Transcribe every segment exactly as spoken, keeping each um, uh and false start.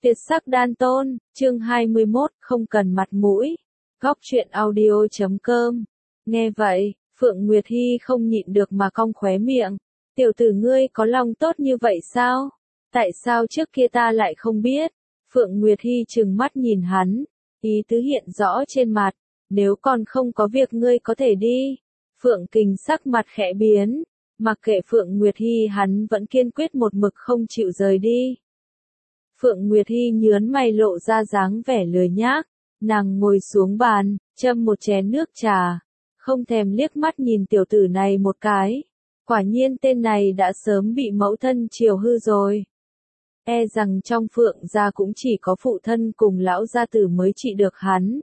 Tuyệt sắc đan tôn, chương hai mươi mốt, không cần mặt mũi. Góc truyện audio chấm com. Nghe vậy, Phượng Nguyệt Hi không nhịn được mà cong khóe miệng. Tiểu tử ngươi có lòng tốt như vậy sao? Tại sao trước kia ta lại không biết? Phượng Nguyệt Hi trừng mắt nhìn hắn, ý tứ hiện rõ trên mặt. Nếu còn không có việc ngươi có thể đi. Phượng Kình sắc mặt khẽ biến. Mặc kệ Phượng Nguyệt Hi, hắn vẫn kiên quyết một mực không chịu rời đi. Phượng Nguyệt Hi nhớn mày lộ ra dáng vẻ lười nhác, nàng ngồi xuống bàn, châm một chén nước trà, không thèm liếc mắt nhìn tiểu tử này một cái. Quả nhiên tên này đã sớm bị mẫu thân chiều hư rồi. E rằng trong Phượng gia cũng chỉ có phụ thân cùng lão gia tử mới trị được hắn.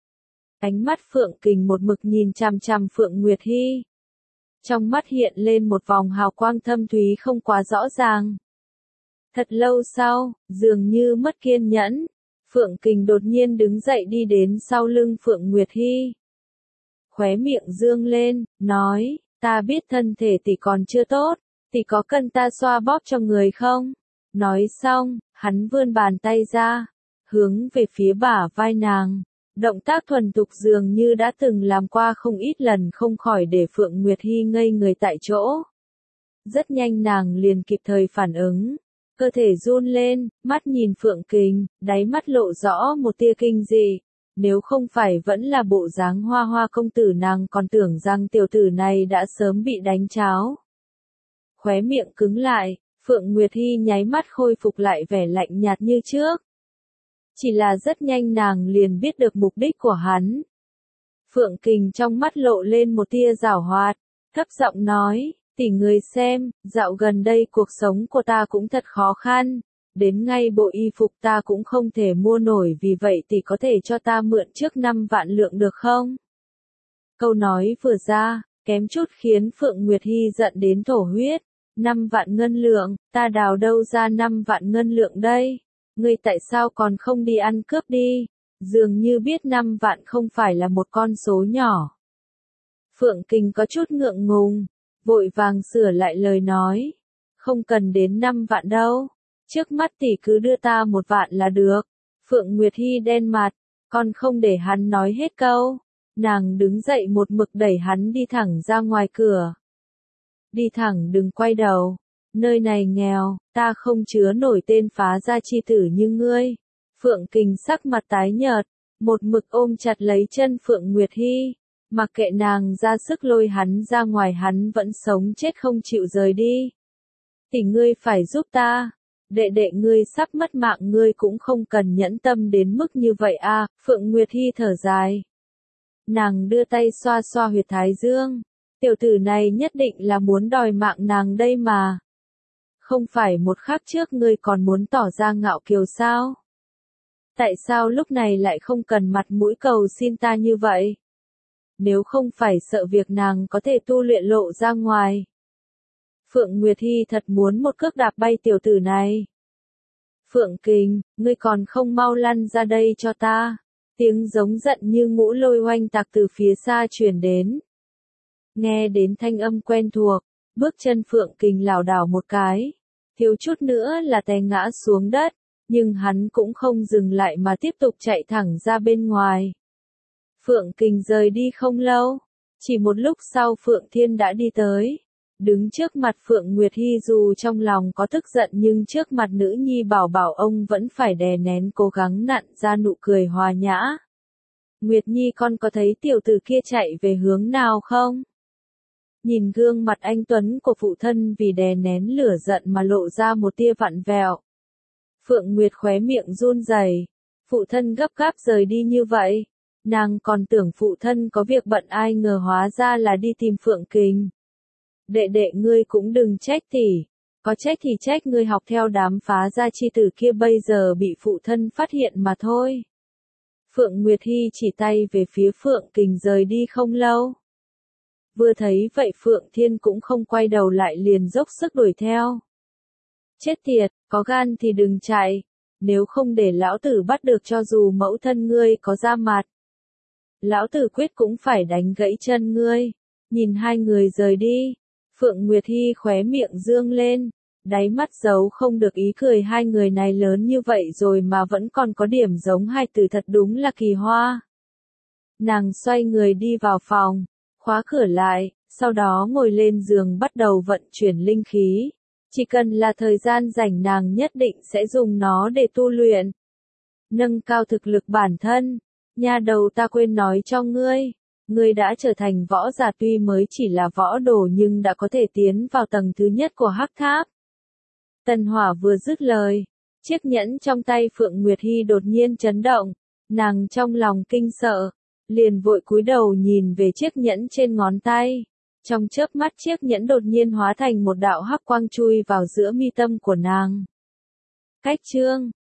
Ánh mắt Phượng Kình một mực nhìn chằm chằm Phượng Nguyệt Hi. Trong mắt hiện lên một vòng hào quang thâm thúy không quá rõ ràng. Thật lâu sau, dường như mất kiên nhẫn, Phượng Kình đột nhiên đứng dậy đi đến sau lưng Phượng Nguyệt Hi. Khóe miệng dương lên, nói, ta biết thân thể tỷ còn chưa tốt, tỷ có cần ta xoa bóp cho người không? Nói xong, hắn vươn bàn tay ra, hướng về phía bả vai nàng. Động tác thuần thục dường như đã từng làm qua không ít lần, không khỏi để Phượng Nguyệt Hi ngây người tại chỗ. Rất nhanh nàng liền kịp thời phản ứng. Cơ thể run lên, mắt nhìn Phượng Kình, đáy mắt lộ rõ một tia kinh dị. Nếu không phải vẫn là bộ dáng hoa hoa công tử, nàng còn tưởng rằng tiểu tử này đã sớm bị đánh cháo. Khóe miệng cứng lại, Phượng Nguyệt Hi nháy mắt khôi phục lại vẻ lạnh nhạt như trước. Chỉ là rất nhanh nàng liền biết được mục đích của hắn. Phượng Kình trong mắt lộ lên một tia giảo hoạt, thấp giọng nói, tỷ người xem, dạo gần đây cuộc sống của ta cũng thật khó khăn, đến ngay bộ y phục ta cũng không thể mua nổi, vì vậy tỷ có thể cho ta mượn trước năm vạn lượng được không? Câu nói vừa ra, kém chút khiến Phượng Nguyệt Hi giận đến thổ huyết. Năm vạn ngân lượng, ta đào đâu ra năm vạn ngân lượng đây? Ngươi tại sao còn không đi ăn cướp đi? Dường như biết năm vạn không phải là một con số nhỏ. Phượng Kình có chút ngượng ngùng, vội vàng sửa lại lời nói. Không cần đến năm vạn đâu. Trước mắt tỷ cứ đưa ta một vạn là được. Phượng Nguyệt Hi đen mặt, còn không để hắn nói hết câu. Nàng đứng dậy một mực đẩy hắn đi thẳng ra ngoài cửa. Đi thẳng, đừng quay đầu. Nơi này nghèo, ta không chứa nổi tên phá gia chi tử như ngươi. Phượng Kình sắc mặt tái nhợt, một mực ôm chặt lấy chân Phượng Nguyệt Hi. Mặc kệ nàng ra sức lôi hắn ra ngoài, hắn vẫn sống chết không chịu rời đi. Tỷ ngươi phải giúp ta. Đệ đệ ngươi sắp mất mạng, ngươi cũng không cần nhẫn tâm đến mức như vậy à. Phượng Nguyệt Hi thở dài. Nàng đưa tay xoa xoa huyệt thái dương. Tiểu tử này nhất định là muốn đòi mạng nàng đây mà. Không phải một khắc trước ngươi còn muốn tỏ ra ngạo kiều sao? Tại sao lúc này lại không cần mặt mũi cầu xin ta như vậy? Nếu không phải sợ việc nàng có thể tu luyện lộ ra ngoài. Phượng Nguyệt Hi thật muốn một cước đạp bay tiểu tử này. Phượng Kình, ngươi còn không mau lăn ra đây cho ta. Tiếng giống giận như ngũ lôi oanh tạc từ phía xa truyền đến. Nghe đến thanh âm quen thuộc, bước chân Phượng Kình lảo đảo một cái, thiếu chút nữa là té ngã xuống đất, nhưng hắn cũng không dừng lại mà tiếp tục chạy thẳng ra bên ngoài. Phượng Kình rời đi không lâu, chỉ một lúc sau Phượng Thiên đã đi tới, đứng trước mặt Phượng Nguyệt Hi, dù trong lòng có tức giận nhưng trước mặt nữ nhi bảo bảo ông vẫn phải đè nén, cố gắng nặn ra nụ cười hòa nhã. Nguyệt Nhi, con có thấy tiểu tử kia chạy về hướng nào không? Nhìn gương mặt anh tuấn của phụ thân vì đè nén lửa giận mà lộ ra một tia vặn vẹo. Phượng Nguyệt khóe miệng run rẩy. Phụ thân gấp gáp rời đi như vậy. Nàng còn tưởng phụ thân có việc bận, ai ngờ hóa ra là đi tìm Phượng Kình. Đệ đệ ngươi cũng đừng trách tỷ. Có trách thì trách ngươi học theo đám phá gia chi tử kia, bây giờ bị phụ thân phát hiện mà thôi. Phượng Nguyệt Hi chỉ tay về phía Phượng Kình rời đi không lâu. Vừa thấy vậy Phượng Thiên cũng không quay đầu lại, liền dốc sức đuổi theo. Chết tiệt, có gan thì đừng chạy, nếu không để lão tử bắt được, cho dù mẫu thân ngươi có ra mặt, lão tử quyết cũng phải đánh gãy chân ngươi. Nhìn hai người rời đi, Phượng Nguyệt Hi khóe miệng dương lên, đáy mắt giấu không được ý cười, hai người này lớn như vậy rồi mà vẫn còn có điểm giống hai từ, thật đúng là kỳ hoa. Nàng xoay người đi vào phòng, khóa cửa lại, sau đó ngồi lên giường bắt đầu vận chuyển linh khí. Chỉ cần là thời gian rảnh nàng nhất định sẽ dùng nó để tu luyện, nâng cao thực lực bản thân. Nha đầu, ta quên nói cho ngươi, ngươi đã trở thành võ giả, tuy mới chỉ là võ đồ nhưng đã có thể tiến vào tầng thứ nhất của Hắc Tháp. Tần Hỏa vừa dứt lời, chiếc nhẫn trong tay Phượng Nguyệt Hy đột nhiên chấn động, nàng trong lòng kinh sợ, liền vội cúi đầu nhìn về chiếc nhẫn trên ngón tay. Trong chớp mắt chiếc nhẫn đột nhiên hóa thành một đạo hắc quang chui vào giữa mi tâm của nàng. Cách chương